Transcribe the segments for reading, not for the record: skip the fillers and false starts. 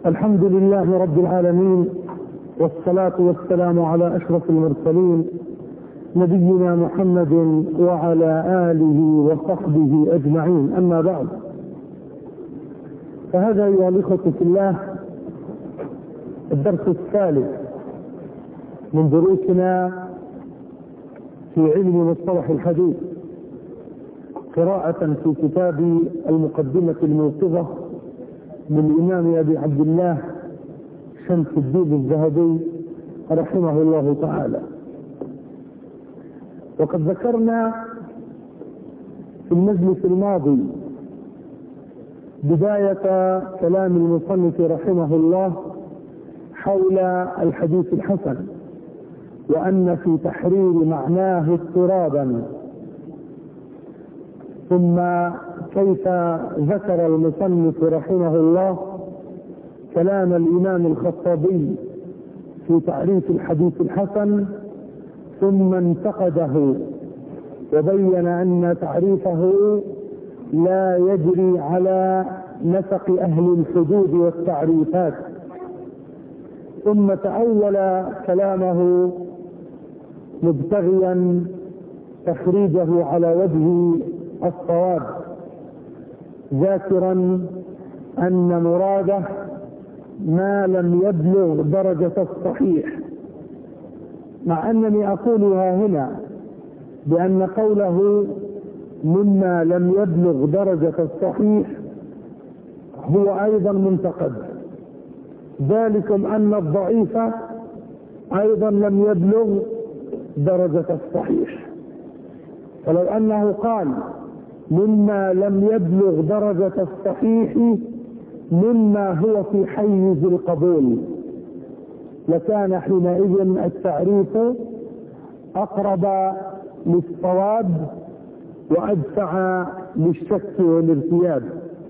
الحمد لله رب العالمين، والصلاة والسلام على أشرف المرسلين نبينا محمد وعلى آله وصحبه أجمعين. أما بعد، فهذا أيها الإخوة في الله الدرس الثالث من دروسنا في علم مصطلح الحديث، قراءة في كتاب المقدمة الموقظة من الإمام أبي عبد الله شمس الدين الذهبي رحمه الله تعالى. وقد ذكرنا في المجلس الماضي بداية كلام المصنف رحمه الله حول الحديث الحسن، وأن في تحرير معناه اضطرابا، ثم كيف ذكر المصنف رحمه الله كلام الإمام الخطابي في تعريف الحديث الحسن، ثم انتقده وبين أن تعريفه لا يجري على نسق أهل الحدود والتعريفات، ثم تأول كلامه مبتغيا تخريجه على وجه الصواب، ذاكرا أن مراده ما لم يبلغ درجة الصحيح، مع أنني أقولها هنا بأن قوله مما لم يبلغ درجة الصحيح هو أيضا منتقد، ذلكم أن الضعيف أيضا لم يبلغ درجة الصحيح. فلو أنه قال مما لم يبلغ درجة الصحيح مما هو في حيز القبول، لكان حينئذ التعريف أقرب للصواب وأدفع للشك والارتياب.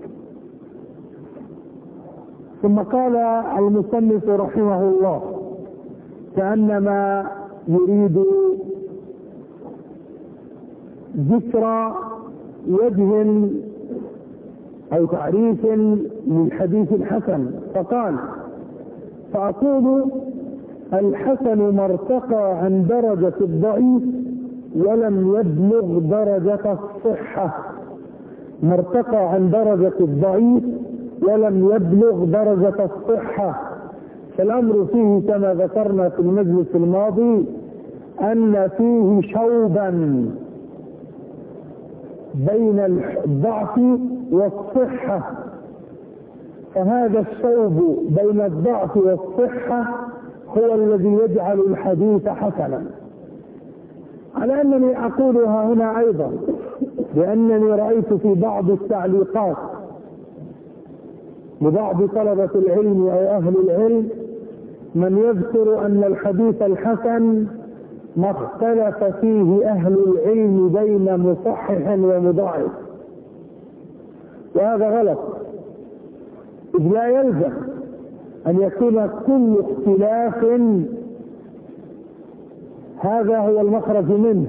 ثم قال المصنف رحمه الله كأنما يريد ذكر وجه أو تعريف للحديث الحسن، فقال: فأقول الحسن ما ارتقى عن درجة الضعيف ولم يبلغ درجة الصحة. ما ارتقى عن درجة الضعيف ولم يبلغ درجة الصحة. فالأمر فيه كما ذكرنا في المجلس الماضي أن فيه شوبا بين الضعف والصحة، فهذا الشوب بين الضعف والصحة هو الذي يجعل الحديث حسنا. على أنني أقولها هنا أيضا لأنني رأيت في بعض التعليقات لبعض طلبة العلم أو أهل العلم من يذكر أن الحديث الحسن ما اختلف فيه أهل العلم بين مصحح ومضاعف، وهذا غلط، إذ لا يلزم أن يكون كل اختلاف هذا هو المخرج منه،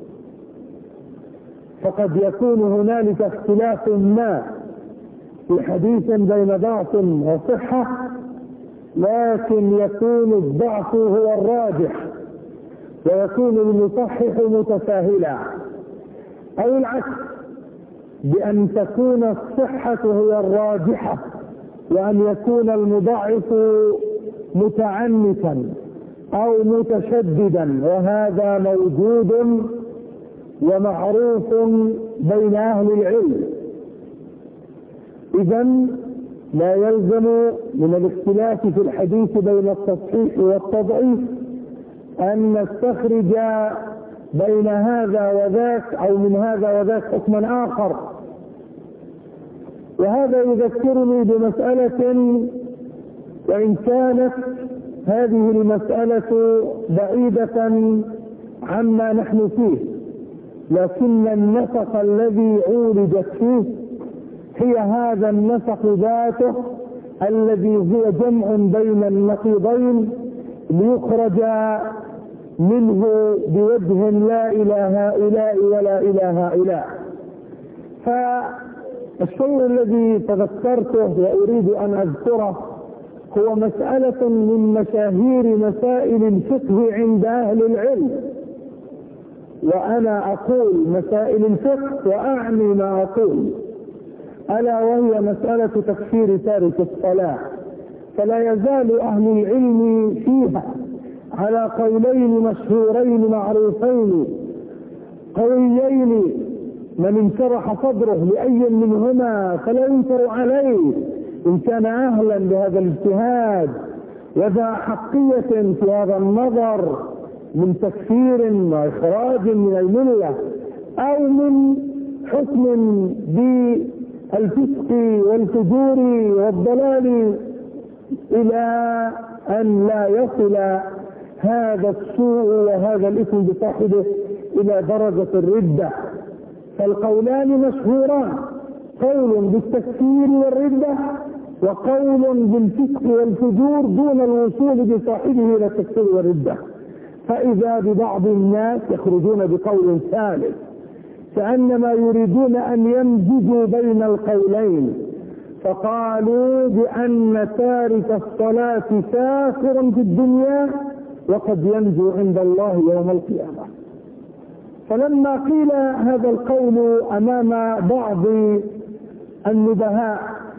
فقد يكون هنالك اختلاف ما في حديث بين ضعف وصحة، لكن يكون الضعف هو الراجح ويكون المصحح متساهلا، أو العكس، بأن تكون الصحة هي الراجحة وأن يكون المضاعف متعنتا أو متشددا، وهذا موجود ومعروف بين أهل العلم. إذن لا يلزم من الاختلاف في الحديث بين التصحيح والتضعيف أن نستخرج بين هذا وذاك أو من هذا وذاك حكما آخر. وهذا يذكرني بمسألة، وإن كانت هذه المسألة بعيدة عما نحن فيه، لكن النسق الذي عولجت فيه هي هذا النسق ذاته الذي هو جمع بين النقيضين ليخرج منه بوجه لا إلى هؤلاء ولا إلى هؤلاء. فالشيء الذي تذكرته وأريد أن أذكره هو مسألة من مشاهير مسائل الفقه عند أهل العلم، وأنا أقول مسائل الفقه وأعني ما أقول، ألا وهي مسألة تكفير تارك الصلاة. فلا يزال أهل العلم فيها على قولين مشهورين معروفين قويين، من انشرح صدره لأي منهما فلا ينكر عليه إن كان أهلا لهذا الاجتهاد وذا حقية في هذا النظر من تكفير وإخراج من الملة أو من حكم بالفسق والفجور والضلال، إلى أن لا يصل هذا السوء وهذا الإثم بصاحبه إلى درجة الردة. فالقولان مشهوران، قول بالتكفير والردة، وقول بالفسق والفجور دون الوصول بصاحبه إلى التكفير والردة. فإذا ببعض الناس يخرجون بقول ثالث، كأنما يريدون أن يمزجوا بين القولين، فقالوا بأن تارك الصلاة كافر في الدنيا وقد ينجو عند الله يوم القيامة. فلما قيل هذا القول أمام بعض النبهاء،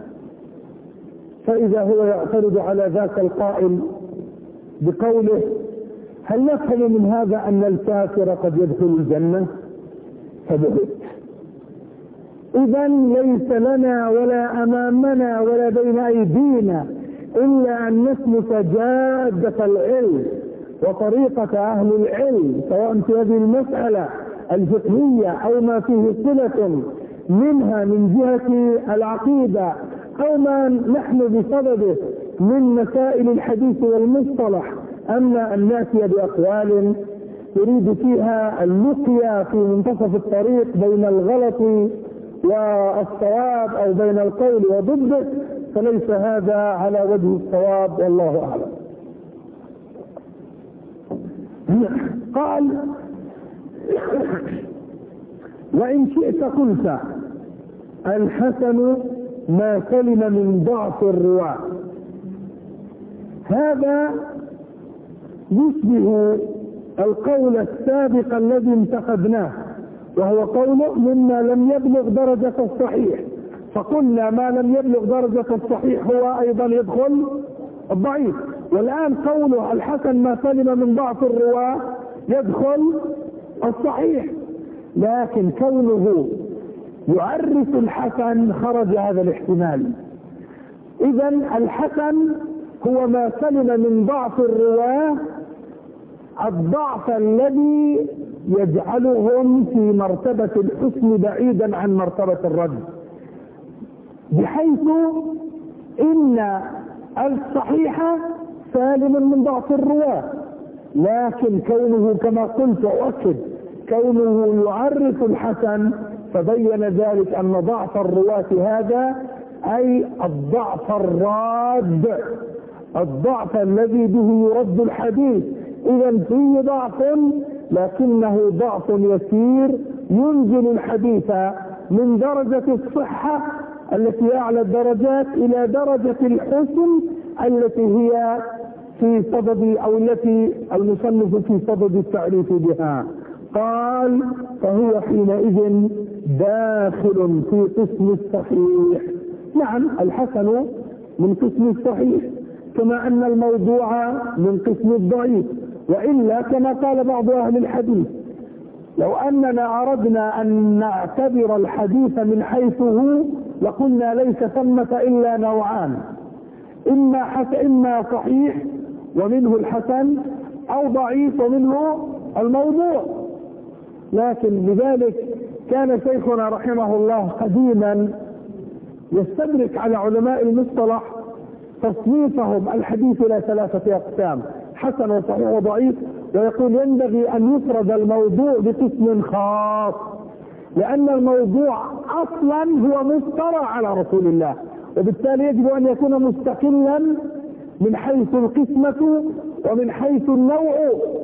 فإذا هو يعترض على ذاك القائل بقوله: هل نفهم من هذا أن الكافر قد يدخل الجنة؟ فبهت. إذا ليس لنا ولا أمامنا ولا بين أيدينا إلا أن نسلك جادة العلم وطريقة أهل العلم، سواء في هذه المسألة الفقهية أو ما فيه صلة منها من جهة العقيدة أو ما نحن بصدده من مسائل الحديث والمصطلح. أما أن نأتي بأقوال يريد فيها اللقيا في منتصف الطريق بين الغلط والصواب أو بين القول وضده، فليس هذا على وجه الصواب، والله أعلم. قال: وإن شئت قلت الحسن ما سلم من ضعف الرواة. هذا يشبه القول السابق الذي انتقدناه، وهو قول مما لم يبلغ درجة الصحيح، فقلنا ما لم يبلغ درجة الصحيح هو أيضا يدخل الضعيف. والآن قوله الحسن ما سلم من ضعف الرواة يدخل الصحيح، لكن كونه يعرف الحسن خرج هذا الاحتمال. إذا الحسن هو ما سلم من ضعف الرواة، الضعف الذي يجعلهم في مرتبة الحسن بعيدا عن مرتبة الرد، بحيث إن الصحيح سالم من ضعف الرواة، لكن كونه كما قلت وأكد كونه يعرف الحسن فبين ذلك أن ضعف الرواة هذا أي الضعف الراد، الضعف الذي به يرد الحديث. إذا فيه ضعف لكنه ضعف يسير ينزل الحديث من درجة الصحة التي أعلى الدرجات إلى درجة الحسن التي هي في صدد أو التي المصنف في صدد التعريف بها. قال: فهو حينئذ داخل في قسم الصحيح. نعم، الحسن من قسم الصحيح، كما أن الموضوع من قسم الضعيف. وإلا كما قال بعض أهل الحديث: لو أننا أردنا أن نعتبر الحديث من حيث هو لقلنا ليس ثمة إلا نوعان، إما صحيح ومنه الحسن، أو ضعيف ومنه الموضوع. لكن لذلك كان شيخنا رحمه الله قديما يستدرك على علماء المصطلح تصنيفهم الحديث إلى 3 أقسام: حسن وصحيح وضعيف، ويقول ينبغي أن يفرد الموضوع بقسم خاص، لأن الموضوع أصلا هو مفترى على رسول الله، وبالتالي يجب أن يكون مستقلا من حيث القسمة ومن حيث النوع،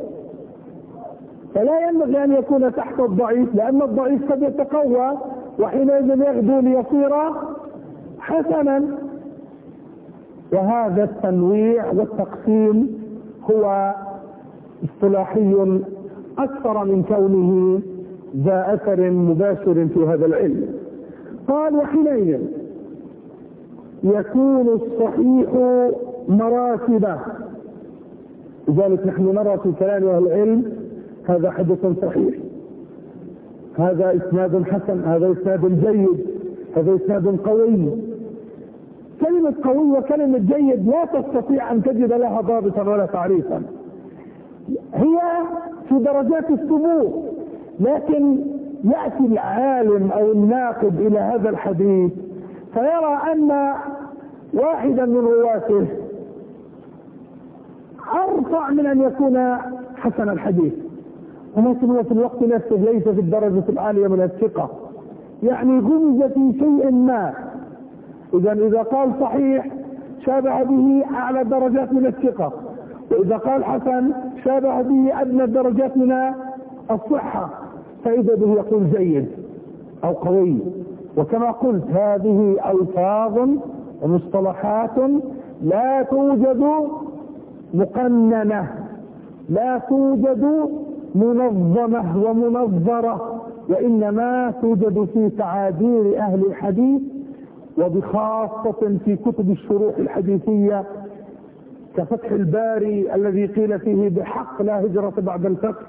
فلا ينبغي أن يكون تحت الضعيف، لأن الضعيف قد يتقوى وحينئذ يغدو ليصير حسنا. وهذا التنويع والتقسيم هو اصطلاحي أكثر من كونه ذا أثر مباشر في هذا العلم. قال وحينئذ يكون الصحيح مراتب، لذلك نحن نرى في كلام أهل العلم هذا حديث صحيح، هذا إسناد حسن، هذا إسناد جيد، هذا إسناد قوي. كلمة قوي وكلمة جيد لا تستطيع أن تجد لها ضابطا ولا تعريفا، هي في درجات الثبوت، لكن يأتي العالم أو الناقد إلى هذا الحديث فيرى أن واحدا من رواته أرفع من أن يكون حسن الحديث، ولكن هو في الوقت نفسه ليس في الدرجة العالية من الثقة، يعني غمز في شيء ما. إذا قال صحيح شابه به أعلى الدرجات من الثقة، وإذا قال حسن شابه به أدنى الدرجات من الصحة، فإذا به يقول جيد أو قوي. وكما قلت هذه ألفاظ ومصطلحات لا توجد مقننة، لا توجد منظمة ومنظرة، وإنما توجد في تعابير أهل الحديث، وبخاصة في كتب الشروح الحديثية كفتح الباري الذي قيل فيه بحق لا هجرة بعد الفتح،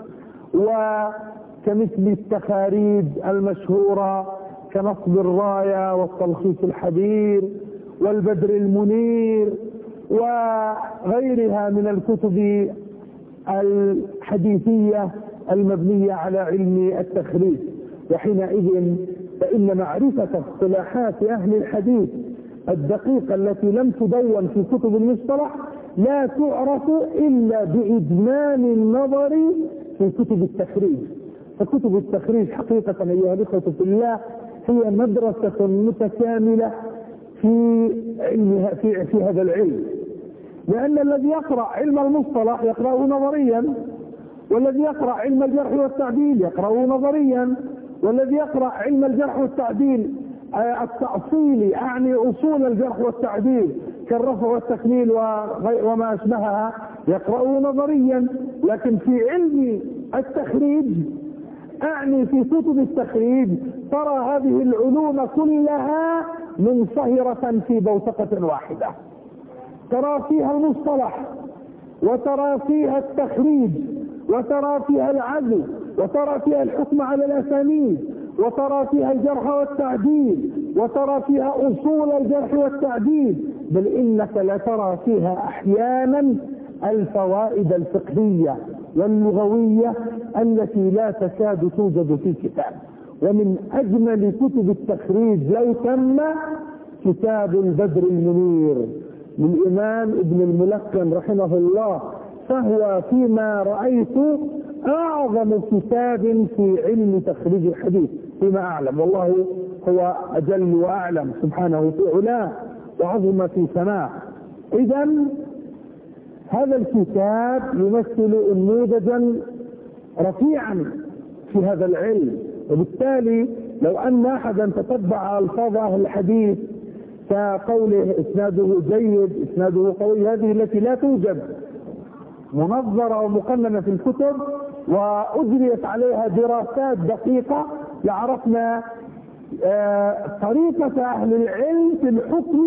وكمثل التخاريج المشهورة كنصب الراية والتلخيص الحبير والبدر المنير وغيرها من الكتب الحديثية المبنية على علم التخريج. وحينئذ فإن معرفة اصطلاحات أهل الحديث الدقيقة التي لم تدون في كتب المصطلح لا تعرف إلا بإجمال النظر في كتب التخريج. فكتب التخريج حقيقة أيها الإخوة في الله هي مدرسة متكاملة في هذا العلم، لأن الذي يقرأ علم المصطلح يقرأه نظريا، والذي يقرأ علم الجرح والتعديل يقرأه نظريا، والذي يقرأ علم الجرح والتعديل التأصيلي أعني أصول الجرح والتعديل كالرفع والتكميل وما أشبهها يقرأه نظريا. لكن في علم التخريج أعني في كتب التخريج ترى هذه العلوم كلها منصهرة في بوتقة واحدة، ترى فيها المصطلح وترى فيها التخريج وترى فيها العزل وترى فيها الحكم على الأسانيد وترى فيها الجرح والتعديل وترى فيها أصول الجرح والتعديل، بل إنك لترى فيها أحيانا الفوائد الفقهية واللغوية التي لا تكاد توجد في كتاب. ومن أجمل كتب التخريج لو تم كتاب البدر المنير للإمام ابن الملقن رحمه الله، فهو فيما رأيت أعظم كتاب في علم تخريج الحديث فيما أعلم، والله هو أجل وأعلم سبحانه في علاه وعظم في سماه. إذن هذا الكتاب يمثل نموذجا رفيعا في هذا العلم، وبالتالي لو أن أحدا تتبع ألفاظ أهل الحديث كقوله إسناده جيد إسناده قوي، هذه التي لا توجد منظرة ومقننة في الكتب وأجريت عليها دراسات دقيقة لعرفنا طريقة أهل العلم في الحكم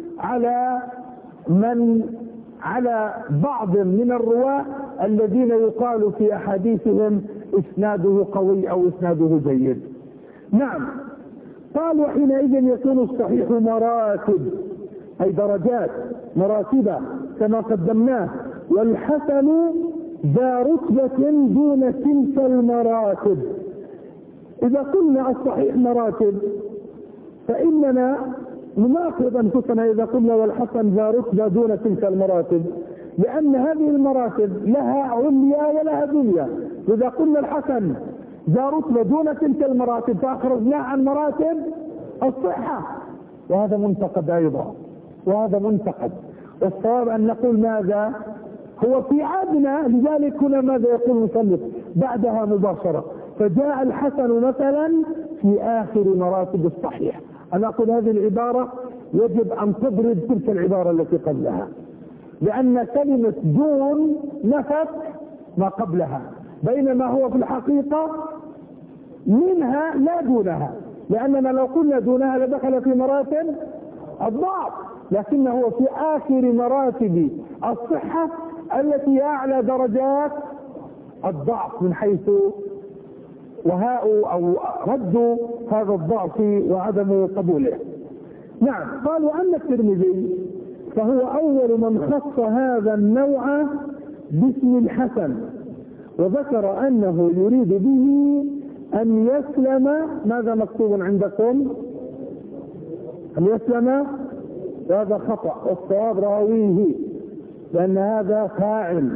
على بعض من الرواة الذين يقال في أحاديثهم إسناده قوي أو إسناده جيد. نعم، قال وحينئذ يكون الصحيح مراتب، أي درجات مراتب كما قدمناه، والحسن ذا رتبة دون تلك المراتب. إذا قلنا الصحيح مراتب فإننا نناقض أنفسنا إذا قلنا والحسن ذا رتبة دون تلك المراتب، لأن هذه المراتب لها عليا ولها دنيا. إذا قلنا الحسن ذا رتبة دون تلك المراتب فأخرجناه عن مراتب الصحة، وهذا منتقد أيضا، وهذا منتقد. والصواب أن نقول ماذا هو في عادنا. لذلك هنا ماذا يقول المصنف بعدها مباشرة؟ فجاء الحسن مثلا في آخر مراتب الصحيح. أنا أقول هذه العبارة يجب أن تضرب تلك العبارة التي قبلها، لأن كلمة دون نفت ما قبلها، بينما هو في الحقيقة منها لا دونها، لأننا لو قلنا دونها لدخل في مراتب الضعف، لكنه في آخر مراتب الصحة التي أعلى درجات الضعف من حيث وهاء أو رد هذا الضعف وعدم قبوله. نعم، قالوا أن الترمذي فهو أول من خص هذا النوع باسم الحسن، وذكر أنه يريد به أن يسلم. ماذا مكتوب عندكم؟ أن يسلم، هذا خطأ، والصواب راويه، لأن هذا فاعل.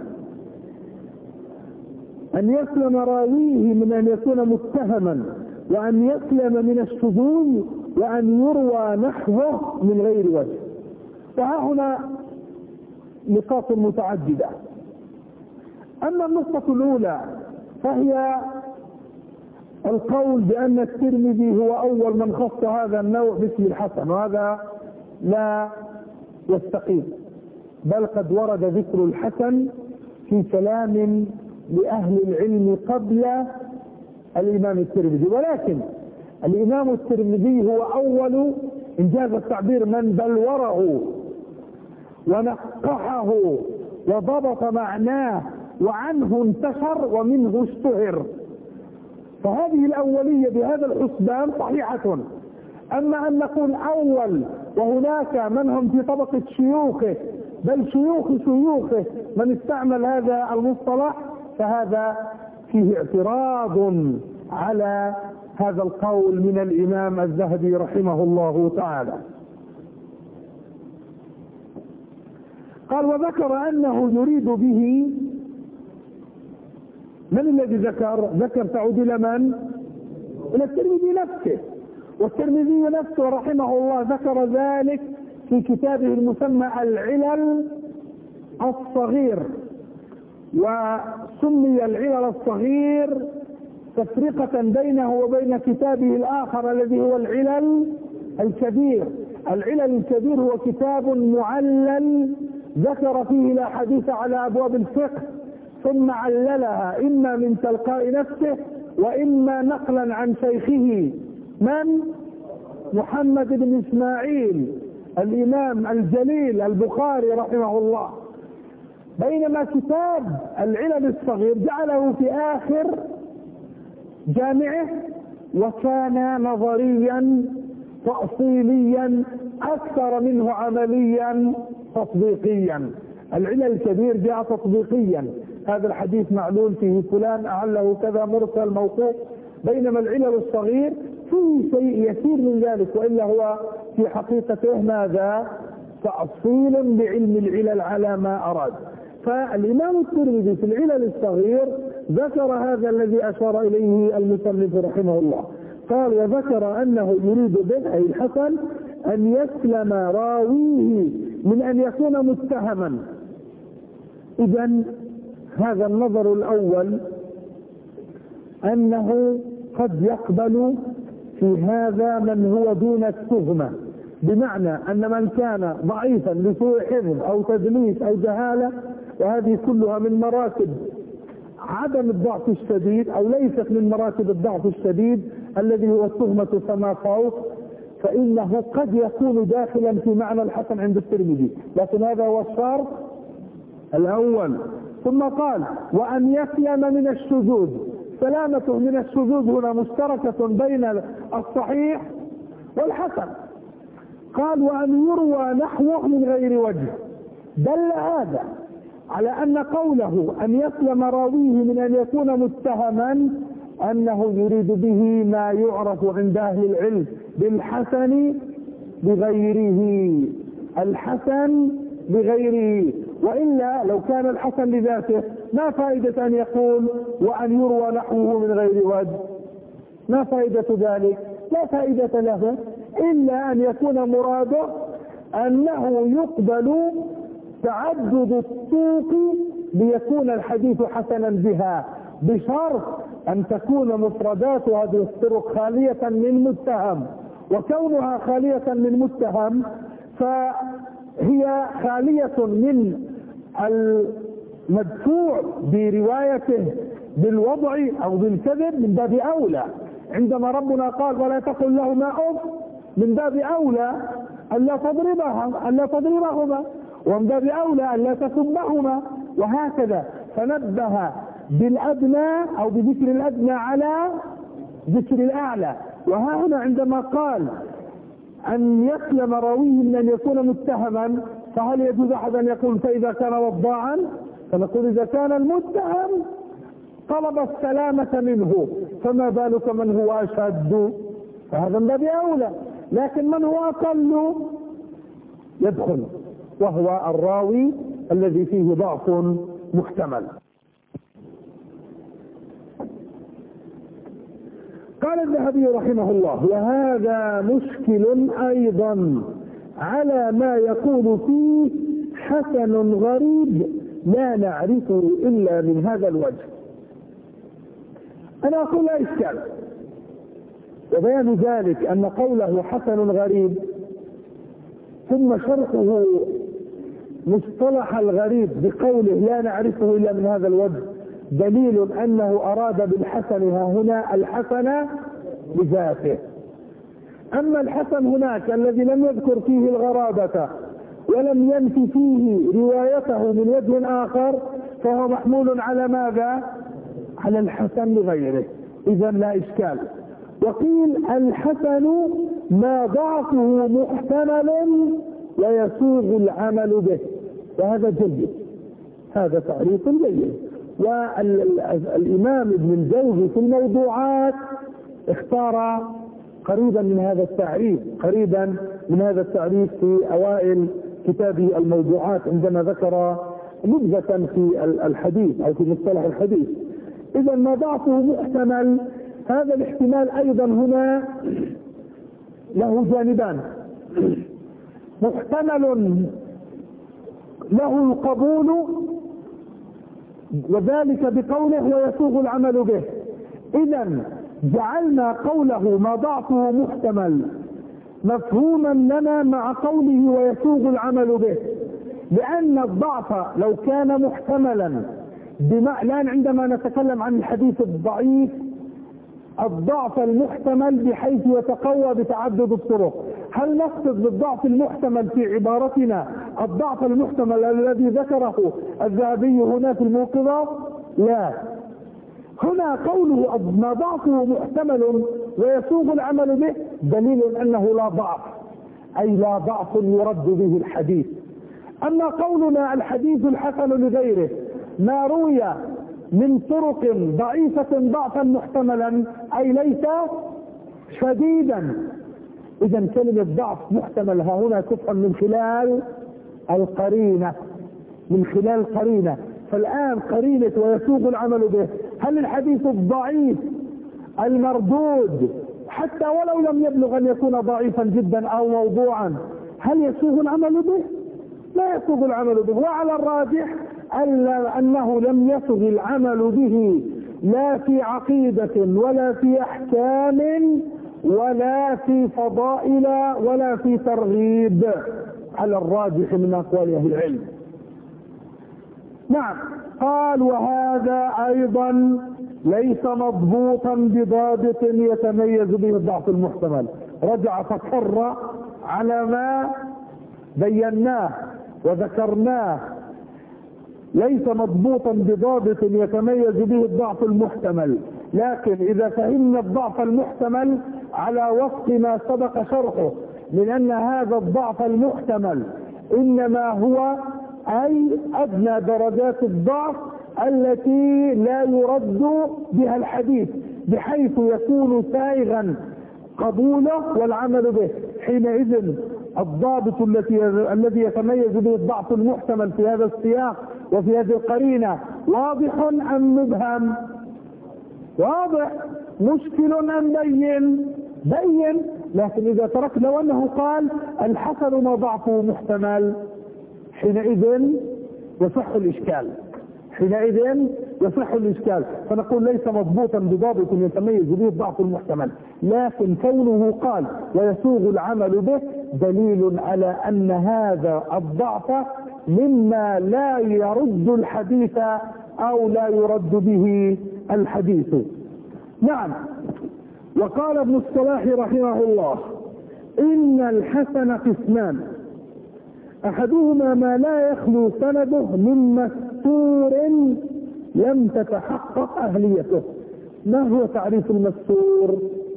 أن يسلم راويه من أن يكون متهما، وأن يسلم من الشذوذ، وأن يروى نحوه من غير وجه. وها هنا نقاط متعددة. أما النقطة الأولى فهي القول بأن الترمذي هو أول من خص هذا النوع باسم الحسن، وهذا لا يستقيم، بل قد ورد ذكر الحسن في كلام لأهل العلم قبل الإمام الترمذي، ولكن الإمام الترمذي هو أول إنجاز التعبير من بلوره ونقحه وضبط معناه وعنه انتشر ومنه اشتهر، فهذه الأولية بهذا الحسبان صحيحة. أما أن نقول أول وهناك من هم في طبقة شيوخه بل شيوخ شيوخه من استعمل هذا المصطلح، فهذا فيه اعتراض على هذا القول من الإمام الذهبي رحمه الله تعالى. قال وذكر أنه يريد به، من الذي ذكر تعود إلى من؟ إلى الترمذي نفسه، والترمذي نفسه رحمه الله ذكر ذلك في كتابه المسمى العلل الصغير، وسمي العلل الصغير تفرقة بينه وبين كتابه الآخر الذي هو العلل الكبير. العلل الكبير هو كتاب معلل ذكر فيه الأحاديث على أبواب الفقه، ثم عللها إما من تلقاء نفسه وإما نقلا عن شيخه من؟ محمد بن إسماعيل الإمام الجليل البخاري رحمه الله. بينما كتاب العلل الصغير جعله في آخر جامعه، وكان نظريا تأصيليا أكثر منه عمليا تطبيقيا. العلل الكبير جاء تطبيقيا، هذا الحديث معلول فيه فلان أعله كذا مرسل موقوف، بينما العلل الصغير فيه شيء يسير من ذلك، وإلا هو في حقيقته ماذا؟ تأصيل لعلم العلل على ما أراد. فالإمام الترمذي في العلل الصغير ذكر هذا الذي أشار إليه المصنف رحمه الله، قال وذكر أنه يريد به أي الحسن أن يسلم راويه من أن يكون متهما. إذن هذا النظر الأول أنه قد يقبل في هذا من هو دون التهمة، بمعنى أن من كان ضعيفا لسوء حفظ أو تدليس أو جهالة، وهذه كلها من مراتب عدم الضعف الشديد أو ليست من مراتب الضعف الشديد الذي هو التهمة فما فوق، فإنه قد يكون داخلا في معنى الحسن عند الترمذي، لكن هذا هو الشرط الأول. ثم قال وأن يسلم من الشذوذ، سلامته من الشذوذ هنا مشتركة بين الصحيح والحسن. قال وأن يروى نحوه من غير وجه، دل هذا على أن قوله أن يسلم راويه من أن يكون متهما أنه يريد به ما يعرف عند أهل العلم بالحسن بغيره، الحسن بغيره. وإلا لو كان الحسن لذاته ما فائدة أن يقول وأن يروى نحوه من غير وجه؟ ما فائدة ذلك؟ لا فائدة له، إلا أن يكون مراده أنه يقبل تعدد الطرق ليكون الحديث حسنا بها، بشرط أن تكون مفردات هذه الطرق خالية من متهم، وكونها خالية من متهم فهي خالية من المدفوع بروايته بالوضع أو بالكذب من باب أولى. عندما ربنا قال ولا تقل لهما أف من باب أولى ألا تضربهما، ومن باب أولى ألا تسبهما، وهكذا. فنبه بالأدنى أو بذكر الأدنى على ذكر الأعلى. وها هنا عندما قال أن يسلم راويه من أن يكون متهما، فهل يجوز أحد أن يقول فإذا كان وضاعا؟ فنقول إذا كان المتهم طلب السلامة منه فما بالك من هو أشد، فهذا من باب أولى. لكن من هو أقل يدخل، وهو الراوي الذي فيه ضعف محتمل. قال الذهبي رحمه الله: وهذا مشكل أيضا على ما يقول فيه حسن غريب لا نعرفه إلا من هذا الوجه. أنا أقول لا إشكال، وبيان ذلك أن قوله حسن غريب ثم شرحه مصطلح الغريب بقوله لا نعرفه إلا من هذا الوجه دليل أنه أراد بالحسن هنا الحسن بذاته. أما الحسن هناك الذي لم يذكر فيه الغرابة ولم ينفي فيه روايته من وجه آخر فهو محمول على ماذا؟ على الحسن لغيره، إذا لا إشكال. وقيل الحسن ما ضعفه محتمل ويسوغ العمل به، وهذا جيد، هذا تعريف جيد. والإمام ابن الجوزي في الموضوعات اختار قريبا من هذا التعريف في أوائل كتابه الموضوعات عندما ذكر نبذة في الحديث أو في مصطلح الحديث. إذا ما ضعفه محتمل، هذا الاحتمال أيضا هنا له جانبان: محتمل له القبول وذلك بقوله ويسوغ العمل به. إذا جعلنا قوله ما ضعفه محتمل مفهوما لنا مع قوله ويسوغ العمل به، لأن الضعف لو كان محتملا الآن عندما نتكلم عن الحديث الضعيف الضعف المحتمل بحيث يتقوى بتعدد الطرق، هل نقصد بالضعف المحتمل في عبارتنا الضعف المحتمل الذي ذكره الذهبي هنا في الموقظة؟ لا، هنا قوله ما ضعفه محتمل ويسوغ العمل به دليل أنه لا ضعف، أي لا ضعف يرد به الحديث. أما قولنا الحديث الحسن لغيره ما روي من طرق ضعيفة ضعفا محتملا أي ليس شديدا، إذا كلمة ضعف محتمل ها هنا تفهم من خلال القرينة. فالآن قرينة ويسوغ العمل به، هل الحديث الضعيف المردود حتى ولو لم يبلغ أن يكون ضعيفا جدا أو موضوعا هل يسوغ العمل به؟ لا يسوغ العمل به. وعلى الراجح أنه لم يسوغ العمل به لا في عقيدة ولا في أحكام ولا في فضائل ولا في ترغيب، على الراجح من أقوال أهل العلم. نعم. قال وهذا أيضا ليس مضبوطا بضابط يتميز به الضعف المحتمل. رجع فكر على ما بيناه وذكرناه، ليس مضبوطا بضابط يتميز به الضعف المحتمل. لكن إذا فهمنا الضعف المحتمل على وفق ما سبق شرحه من أن هذا الضعف المحتمل إنما هو أي أدنى درجات الضعف التي لا يرد بها الحديث بحيث يكون سائغا قبوله والعمل به، حينئذ الضابط الذي يتميز به الضعف المحتمل في هذا السياق وفي هذه القرينة واضح أم مبهم؟ واضح. مشكل أم بين. لكن إذا تركنا وأنه قال الحسن ما ضعفه محتمل حينئذ يصح الإشكال. فنقول ليس مضبوطا بضابط يتميز به الضعف المحتمل، لكن كونه قال ويسوغ العمل به دليل على أن هذا الضعف مما لا يرد الحديث أو لا يرد به الحديث. نعم. وقال ابن الصلاح رحمه الله: إن الحسن قسمان، أحدهما ما لا يخلو سنده من مستور لم تتحقق أهليته. ما هو تعريف المستور؟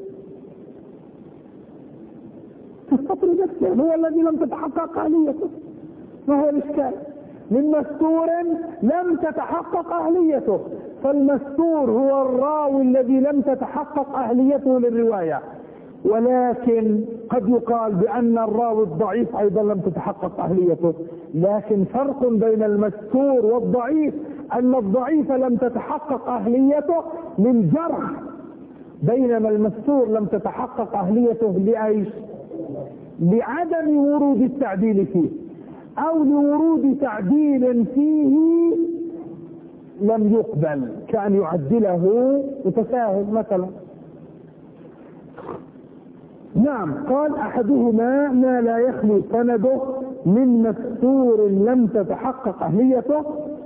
في السطر نفسه هو الذي لم تتحقق أهليته. ما هو الإشكال؟ من مستور لم تتحقق أهليته، فالمستور هو الراوي الذي لم تتحقق أهليته للرواية. ولكن قد يقال بأن الراوي الضعيف أيضا لم تتحقق أهليته، لكن فرق بين المستور والضعيف أن الضعيف لم تتحقق أهليته للجرح، بينما المستور لم تتحقق أهليته لأيش؟ لعدم ورود التعديل فيه، أو لورود تعديل فيه لم يقبل، كأن يعدله متساهل مثلا. نعم. قال: أحدهما ما لا يخلو سنده من مستور لم تتحقق أهليته.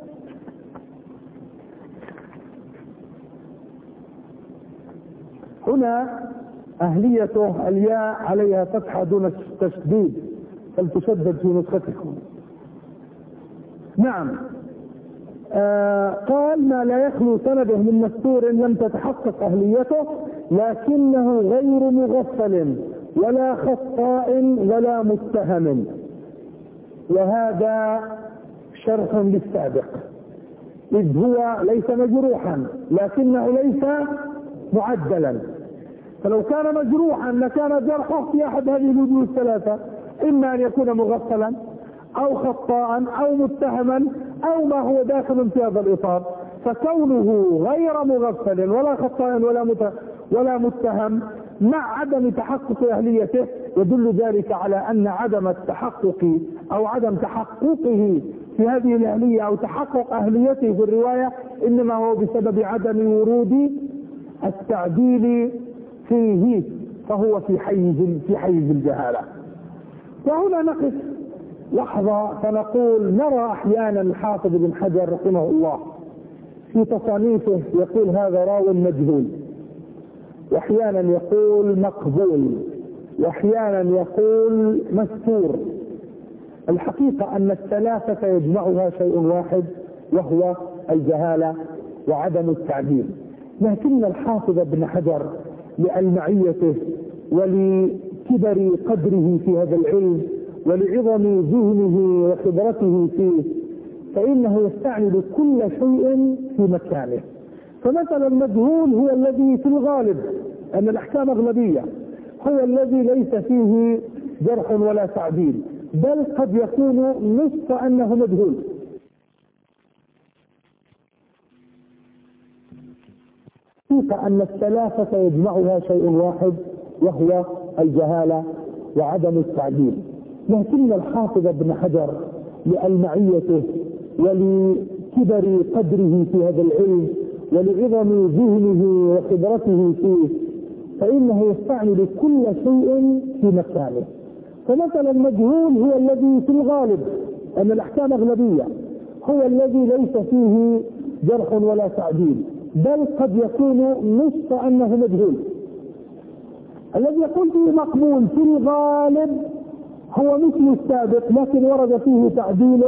هنا أهليته الياء عليها فتحة دون التشديد، فلتشدد في نسختكم. نعم. قال: ما لا يخلو سنده من مستور لم تتحقق أهليته، لكنه غير مغفل ولا خطاء ولا متهم. وهذا شرح للسابق، إذ هو ليس مجروحا لكنه ليس معدلا، فلو كان مجروحا لكان جرحه في أحد هذه الوجوه الثلاثة: إما أن يكون مغفلا أو خطاء أو متهما أو ما هو داخل في هذا الإطار. فكونه غير مغفل ولا خطاء ولا متهم مع عدم تحقق أهليته يدل ذلك على أن عدم التحقق أو عدم تحققه في هذه الأهلية أو تحقق أهليته في الرواية إنما هو بسبب عدم ورود التعديل فيه، فهو في حيز الجهالة. وهنا نقف لحظة فنقول: نرى أحيانا الحافظ بن حجر رحمه الله في تصانيفه يقول هذا راو مجهول، واحيانا يقول مقبول، واحيانا يقول مستور. الحقيقة أن الثلاثة يجمعها شيء واحد، وهو الجهالة وعدم التعديل. لكن الحافظ بن حجر لألمعيته ولكبر قدره في هذا العلم ولعظم ذهنه وخبرته فيه فإنه يستعمل كل شيء في مكانه. فمثلا المجهول هو الذي في الغالب أن الأحكام أغلبية، هو الذي ليس فيه جرح ولا تعديل، بل قد يكون نصف أنه مجهول. أن الثلاثة يجمعها شيء واحد، وهو الجهالة وعدم التعديل. لكن الحافظ ابن حجر لألمعيته ولكبر قدره في هذا العلم ولعظم ذهنه وخبرته فيه فإنه يستعمل كل شيء في مكانه. فمثلا المجهول هو الذي في الغالب أن الأحكام أغلبية، هو الذي ليس فيه جرح ولا تعديل، بل قد يكون نصف أنه مجهول. الذي يقول فيه مقبول في الغالب هو مثل السابق لكن ورد فيه تعديل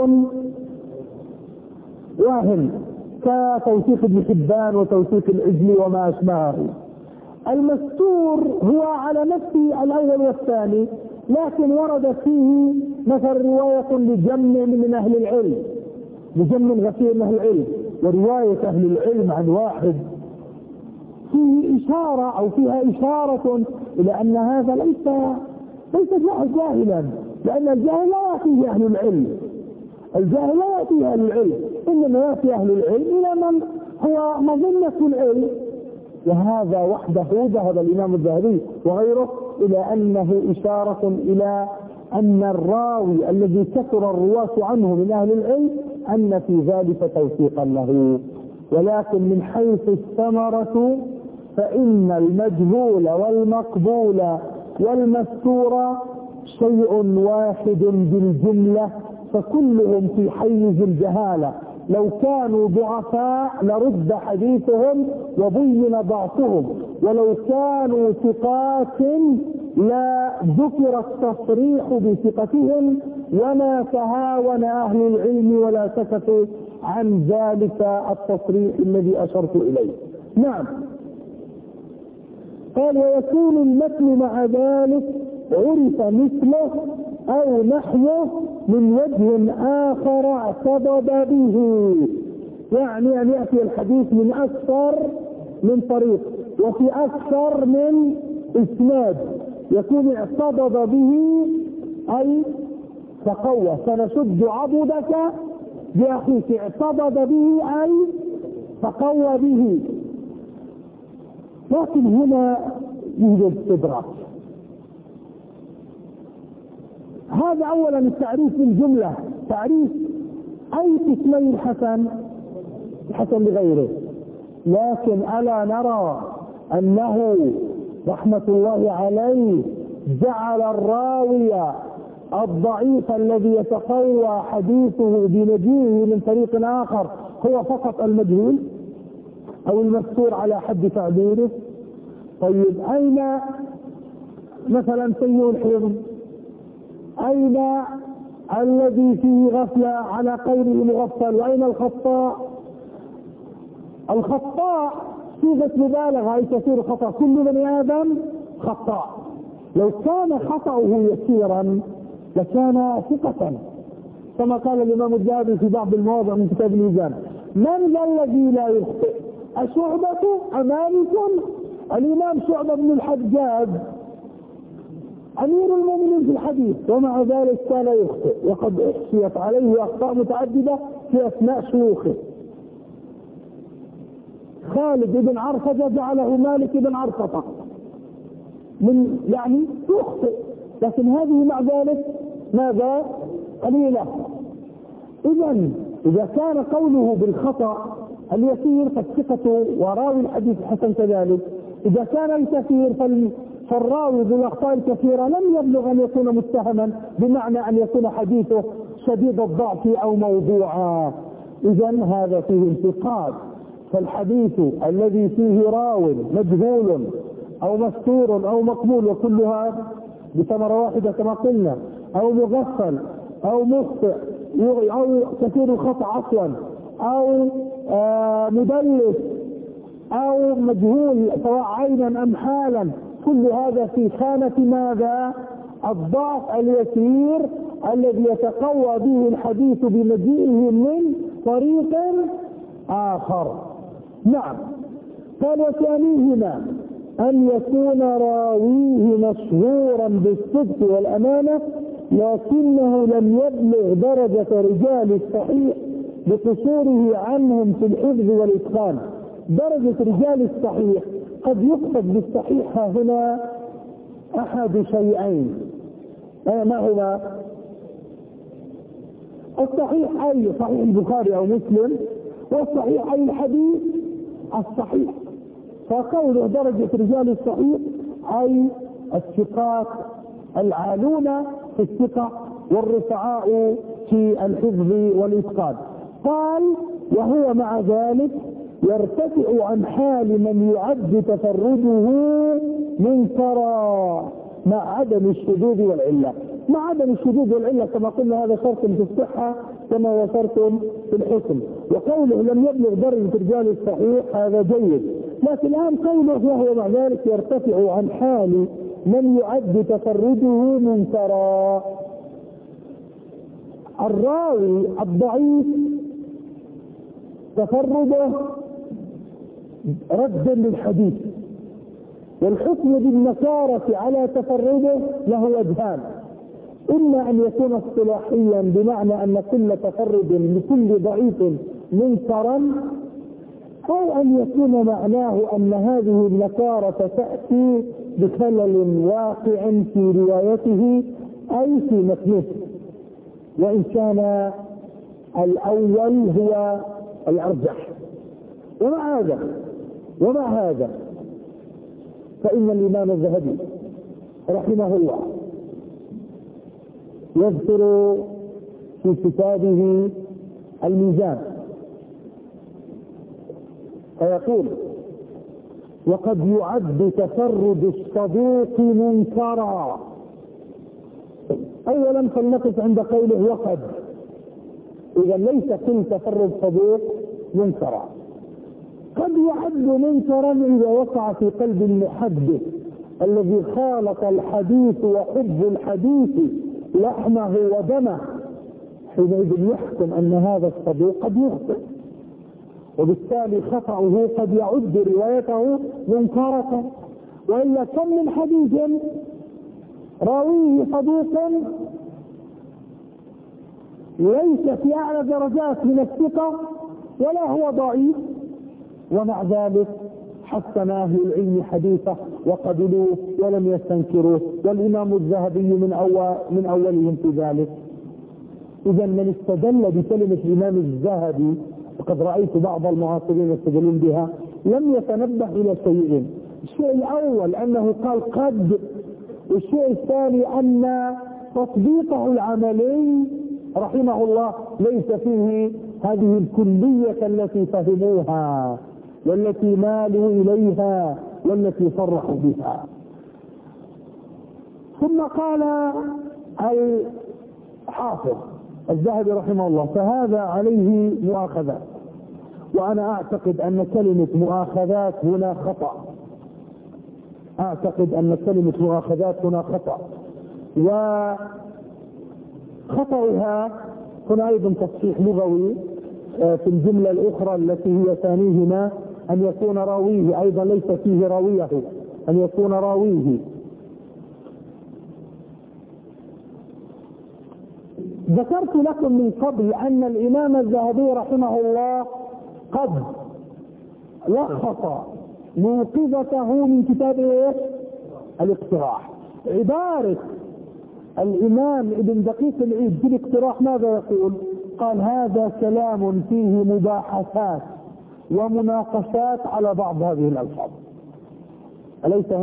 واهم كتوثيق ابن حبان وتوثيق العجلي وما أشبهه. المستور هو على نفسه الأول والثاني لكن ورد فيه مثل رواية لجمع من أهل العلم، لجمع غفير من أهل العلم، ورواية أهل العلم عن واحد فيه إشارة أو فيها إشارة إلى أن هذا ليس جاهلا، لأن الجاهل لا يأتيه أهل العلم، الجاهل لا يأتيه أهل العلم، إنما يأتي أهل العلم إلى من هو مظنة العلم. وهذا وحده ذهب الإمام الذهبي وغيره إلى أنه إشارة إلى أن الراوي الذي كثر الرواة عنه من أهل العلم أن في ذلك توثيقا له. ولكن من حيث الثمرة فإن المجهول والمقبول والمستور شيء واحد بالجملة، فكلهم في حيز الجهالة. لو كانوا ضعفاء لرد حديثهم وبين ضعفهم، ولو كانوا ثقات لا ذكر التصريح بثقتهم، وما تهاون أهل العلم ولا سكتوا عن ذلك التصريح الذي أشرت إليه. نعم. قال ويكون المتن مع ذلك عرف مثله أو نحوه من وجه آخر اعتضد به، يعني أن يأتي الحديث من أكثر من طريق وفي أكثر من إسناد، يكون اعتضد به أي تقوى. سنشد عضدك بأخيك، اعتضد به أي تقوى به. لكن هنا يوجد استدراك. هذا أولا التعريف بالجملة، تعريف أي قسمي الحسن، الحسن لغيره. لكن ألا نرى أنه رحمة الله عليه جعل الراوي الضعيف الذي يتقوى حديثه بمجيئه من طريق آخر هو فقط المجهول أو المستور على حد تعبيره؟ طيب أين مثلا سيء الحفظ؟ أين الذي فيه غفلة على قوله مغفل؟ وأين الخطاء؟ الخطاء صيغة مبالغة أي كثير خطأ، كل بني آدم خطاء. لو كان خطأه يسيرا لكان ثقة، كما قال الإمام الذهبي في بعض المواضع من كتاب الميزان: من ذا الذي لا يخطئ؟ أشعبة أمامكم؟ الإمام شعبة بن الحجاج أمير المؤمنين في الحديث، ومع ذلك كان يخطئ، وقد احصيت عليه أخطاء متعددة في أثناء شيوخه. خالد بن عرفة جعله مالك بن عرفة من يعني يخطئ، لكن هذه مع ذلك ماذا؟ قليلة. إذا كان قوله بالخطأ اليسير فالثقة وراوي الحديث الحسن كذلك، إذا كان الكثير فالراوي بالأخطاء الكثيرة لم يبلغ أن يكون متهما، بمعنى أن يكون حديثه شديد الضعف أو موضوعا. إذن هذا فيه انتقاد. فالحديث الذي فيه راو مجهول أو مستور أو مقبول، وكلها بثمرة واحدة كما قلنا، أو مغفل أو مخطئ أو كثير الخطأ عفوا أو مدلس أو مجهول سواء عينا أم حالا، كل هذا في خانة ماذا؟ الضعف اليسير الذي يتقوى به الحديث بمجيئه من طريق آخر. نعم. قال وثانيهما أن يكون راويه مشهورا بالصدق والأمانة لكنه لم يبلغ درجة رجال الصحيح بقصوره عنهم في الحفظ والإتقان. درجة رجال الصحيح قد يقصد بالصحيح هنا أحد شيئين، ما هما؟ الصحيح أي صحيح البخاري أو مسلم، والصحيح أي الحديث الصحيح. فقوله درجة رجال الصحيح أي الثقات العالون في الثقة والرفعاء في الحفظ والإتقان. قال وهو مع ذلك يرتفع عن حال من يعد تفرده منكرا مع عدم الشذوذ والعلة. مع عدم الشذوذ والعلة كما قلنا هذا شرط في الصحة كما وشرط في الحكم. وقوله لم يبلغ درجة رجال الصحيح هذا جيد، لكن الآن قوله وهو مع ذلك يرتفع عن حال من يعد تفرده منكرا. الراوي الضعيف تفرده ردا للحديث، والحكم بالنكارة على تفرده له وجهان: إما أن يكون اصطلاحيا بمعنى أن كل تفرد لكل ضعيف منكرا، أو أن يكون معناه أن هذه النكارة تأتي بخلل واقع في روايته أي في متنه، وإن كان الأول هو الأرجح. ومع هذا فإن الإمام الذهبي رحمه الله يذكر في كتابه الميزان فيقول: وقد يعد تفرد الصدوق منكرا. اولا فلنقف عند قوله وقد، اذا ليس كل تفرد صدوق منكرا، قد يعد منكرا اذا وقع في قلب المحدث الذي خالط الحديث وحب الحديث لحمه ودمه، حينئذ يحكم ان هذا الصدوق قد يخطئ، وبالتالي خطأه قد يعد روايته منكرة. وإلا كم من حديث راويه صدوق ليس في أعلى درجات من الثقة ولا هو ضعيف، ومع ذلك حسن أهل العلم حديثه وقبلوه ولم يستنكروه، والإمام الذهبي من أولهم في ذلك. إذا من استدل بكلمة الإمام الذهبي، وقد رأيت بعض المعاصرين يستدلون بها، لم يتنبه إلى شيئين: الشيء الأول أنه قال قد، والشيء الثاني أن تطبيقه العملي رحمه الله ليس فيه هذه الكلية التي فهموها والتي مالوا إليها والتي صرحوا بها. ثم قال الحافظ الذهبي رحمه الله: فهذا عليه مؤاخذات. وأنا أعتقد أن كلمة مؤاخذات هنا خطأ، أعتقد أن كلمة مؤاخذات هنا خطأ، وخطأها هنا أيضا تصحيح لغوي في الجملة الأخرى التي هي ثانيهما، أن يكون راويه أيضا ليس فيه راويه، أن يكون راويه. ذكرت لكم من قبل أن الإمام الذهبي رحمه الله قد لخص موقظته من كتابه الاقتراح. عبارة الإمام ابن دقيق العيد في الاقتراح ماذا يقول؟ قال: هذا كلام فيه مباحثات ومناقشات على بعض هذه الألفاظ. أليس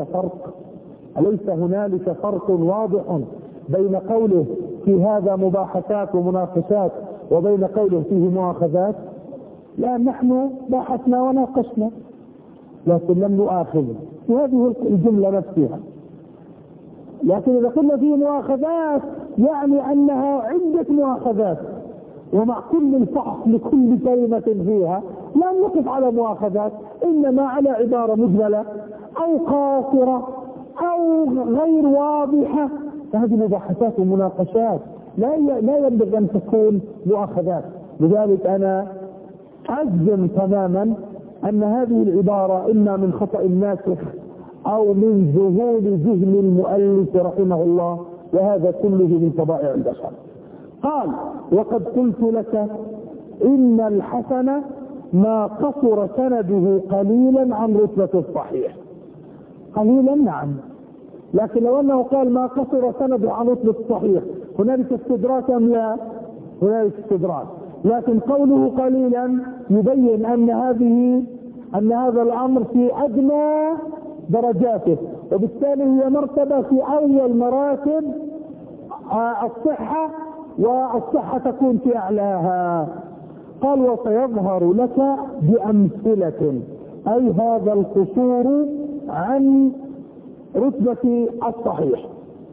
هنالك فرق واضح بين قوله في هذا مباحثات ومناقشات وبين قوله فيه مؤاخذات؟ لأن نحن باحثنا وناقشنا لكن لم نؤاخذ في هذه الجملة نفسها. لكن إذا قلنا فيه مؤاخذات يعني أنها عدة مؤاخذات، ومع كل الفحص لكل كلمة فيها لا نقف على مؤاخذات، إنما على عبارة مجملة أو قاصرة أو غير واضحة، فهذه مباحثات ومناقشات لا ينبغي أن تكون مؤاخذات. لذلك أنا أجزم تماما أن هذه العبارة إما من خطأ الناسخ أو من ذهول ذهن المؤلف رحمه الله، وهذا كله من طبائع البشر. قال: وقد قلت لك إن الحسن ما قصر سنده قليلا عن رتبة الصحيح. قليلا نعم، لكن لو أنه قال ما قصر سنده عن رتبة الصحيح هنالك استدراك أم لا؟ هنالك استدراك. لكن قوله قليلا يبين أن هذا الأمر في أدنى درجاته، وبالتالي هي مرتبة في أول مراتب الصحة، والصحة تكون في أعلاها. قال: وسيظهر لك بأمثلة، أي هذا القصور عن رتبة الصحيح.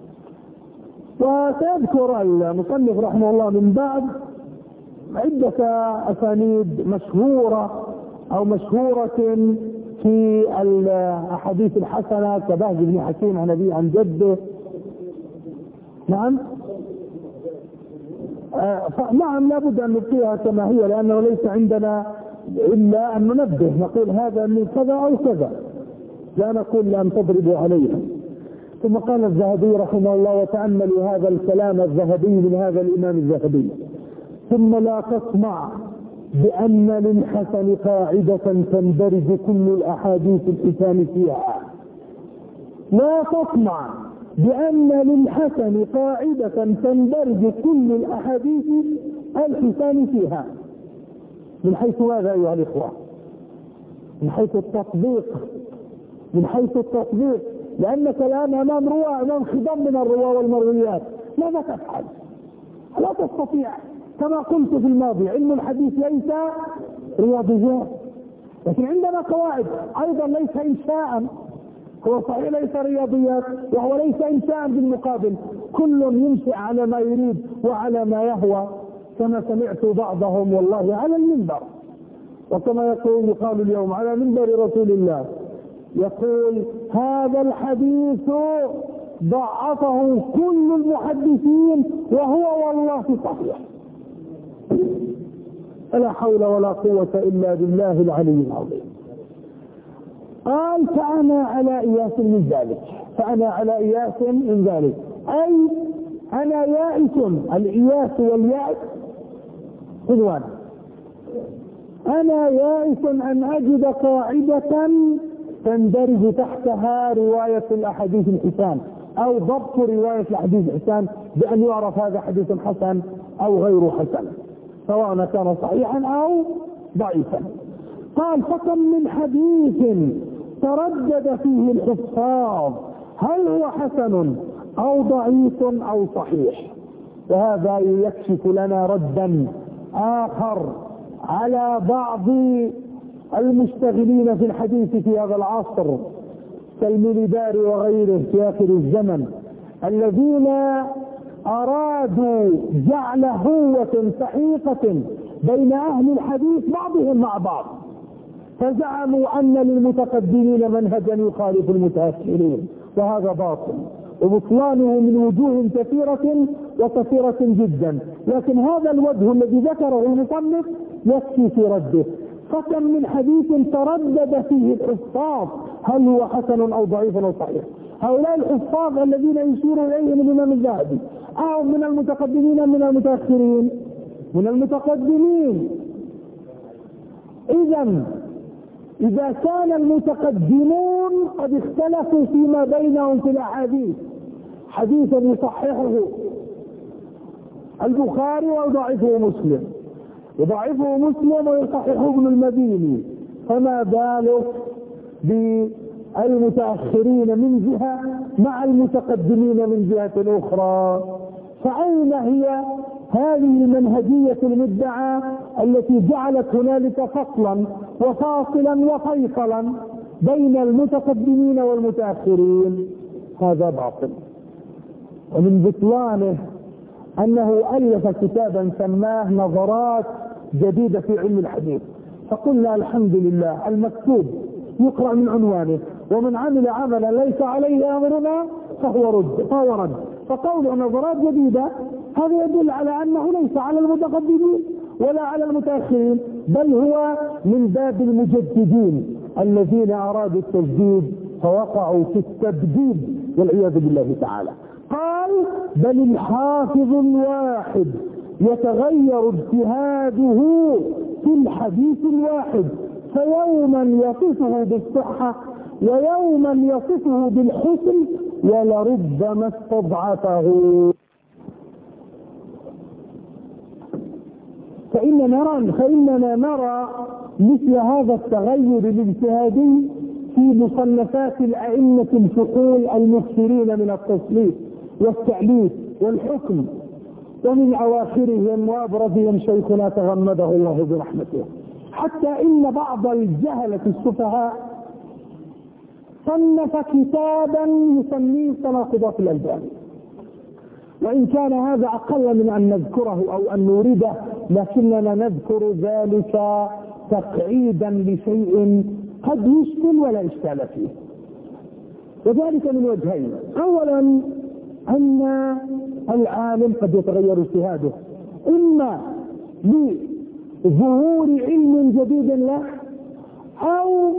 وسيذكر المصنف رحمه الله من بعد عدة أسانيد مشهورة أو مشهورة في الأحاديث الحسنة كبهز بن حكيم عن أبيه عن جده. نعم نعم، لابد أن نبقيها كما هي، لأنه ليس عندنا إلا أن ننبه، نقول هذا من كذا أو كذا، لا نقول لأن تضربوا عليها. ثم قال الذهبي رحمه الله: وتأملوا هذا الكلام الذهبي من هذا الإمام الذهبي: ثم لا تطمع بأن للحسن قاعدة تندرج كل الأحاديث الحسان فيها. لا تطمع بأن للحسن قاعدة تندرج كل الأحاديث الحسان فيها. من حيث ماذا أيها الإخوة؟ من حيث التطبيق، لأنك الآن أمام خضم من الرواة والمرويات، ماذا تفعل؟ لا تستطيع. كما قلت في الماضي، علم الحديث ليس رياضيات، لكن عندنا قواعد أيضا ليس إنشاء. هو صحيح ليس رياضيات وهو ليس إنشاء، بالمقابل كل ينشئ على ما يريد وعلى ما يهوى، كما سمعت بعضهم والله على المنبر، وكما يقال اليوم على منبر رسول الله، يقول هذا الحديث ضعفه كل المحدثين وهو والله صحيح. لا حول ولا قوة إلا بالله العلي العظيم. قال فأنا على إياس من ذلك، فأنا على إياس من ذلك، أي أنا يائس. الإياس واليأس خذوان. أنا يائس أن أجد قاعدة تندرج تحتها رواية الأحاديث الحسان، أو ضبط رواية الأحاديث الحسان بأن يعرف هذا حديث حسن أو غير حسن، سواء كان صحيحا أو ضعيفا. قال فكم من حديث تردد فيه الحفاظ هل هو حسن أو ضعيف أو صحيح. وهذا يكشف لنا ردا آخر على بعض المشتغلين في الحديث في هذا العصر كالميليدار وغيره في آخر الزمن، الذين أرادوا جعل هوة سحيقة بين أهل الحديث بعضهم مع بعض، فزعموا أن للمتقدمين منهجا يخالف المتأخرين، وهذا باطل، وبطلانه من وجوه كثيرة جدا، لكن هذا الوجه الذي ذكره المصنف يكفي في رده. فكم من حديث تردد فيه الحفاظ هل هو حسن أو ضعيف أو صحيح. هؤلاء الحفاظ الذين يشير إليهم الإمام الذهبي، أو من المتقدمين من المتأخرين؟ من المتقدمين. إذا كان المتقدمون قد اختلفوا فيما بينهم في الأحاديث، حديثا يصححه البخاري ويضعفه مسلم، يضعفه مسلم ويصححه ابن المديني، فما بالك بالمتأخرين من جهة مع المتقدمين من جهة أخرى؟ فأين هي هذه المنهجية المدعاة التي جعلت هنالك فصلا وفاصلا وفيصلا بين المتقدمين والمتأخرين؟ هذا باطل. ومن بطلانه أنه ألف كتابا سماه نظرات جديدة في علم الحديث، فقلنا الحمد لله المكتوب يقرأ من عنوانه، ومن عمل عملا ليس عليه أمرنا فهو رد. فقول نظرات جديدة هذا يدل على أنه ليس على المتقدمين ولا على المتأخرين، بل هو من باب المجددين الذين أرادوا التجديد فوقعوا في التبديد والعياذ بالله تعالى. قال بل الحافظ الواحد يتغير اجتهاده في الحديث الواحد، فيوما يصفه بالصحة ويوما يصفه بالحسن ولربما استضعفه. فإننا نرى مثل هذا التغير الاجتهادي في مصنفات الأئمة الفقول المكثرين من التصنيف والتأليف والحكم، ومن أواخرهم وأبرزهم شيخنا تغمده الله برحمته. حتى إن بعض الجهلة السفهاء صنف كتابا يسميه تناقضات الألباب، وإن كان هذا أقل من أن نذكره أو أن نورده، لكننا نذكر ذلك تقعيدا لشيء قد يشكل ولا إشكال فيه، وذلك من وجهين. أولا أن العالم قد يتغير اجتهاده، إما لظهور علم جديد له أو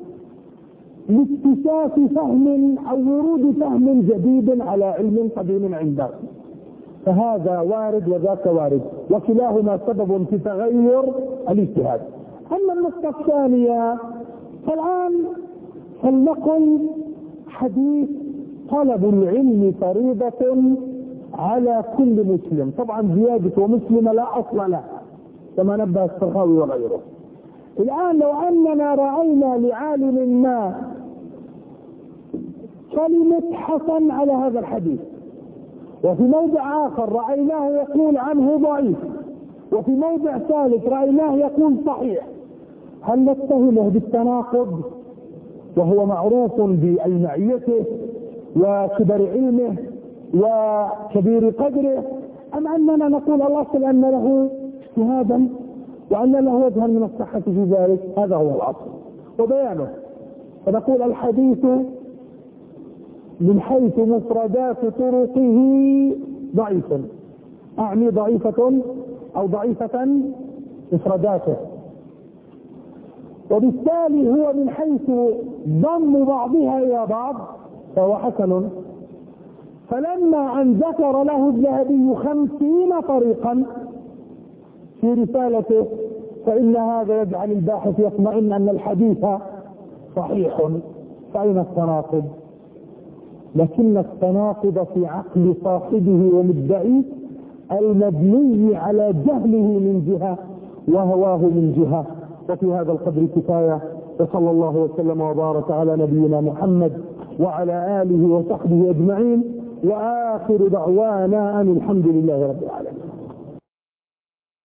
لاكتشاف فهم أو ورود فهم جديد على علم قديم عنده، فهذا وارد وذاك وارد، وكلاهما سبب في تغير الاجتهاد. أما النقطة الثانية، فالآن فلنقل حديث طلب العلم فريضة على كل مسلم، طبعا زيادة ومسلم لا أصل له كما نبه السرخاوي وغيره. الآن لو أننا رأينا لعالم ما كلمة حسن على هذا الحديث، وفي موضع آخر رأيناه يقول عنه ضعيف، وفي موضع ثالث رأيناه يقول صحيح. هل نتهمه بالتناقض وهو معروف بألمعيته وكبر علمه وكبير قدره، أم أننا نقول الأصل أن له اجتهادا وأن له وجها من الصحة في ذلك؟ هذا هو الأصل وبيانه. فنقول الحديث من حيث مفردات طرقه ضعيف، أعني ضعيفة أو ضعيفة مفرداته، وبالتالي هو من حيث ضم بعضها إلى بعض فهو حسن. فلما أن ذكر له الذهبي 50 طريقا في رسالته، فإن هذا يجعل الباحث يطمئن أن الحديث صحيح. فأين التناقض؟ لكن التناقض في عقل صاحبه ومدعيه المبني على جهله من جهة وهواه من جهة. وفي هذا القدر كفاية، وصلى الله وسلم وبارك على نبينا محمد وعلى آله وصحبه أجمعين، وآخر دعوانا أن الحمد لله رب العالمين.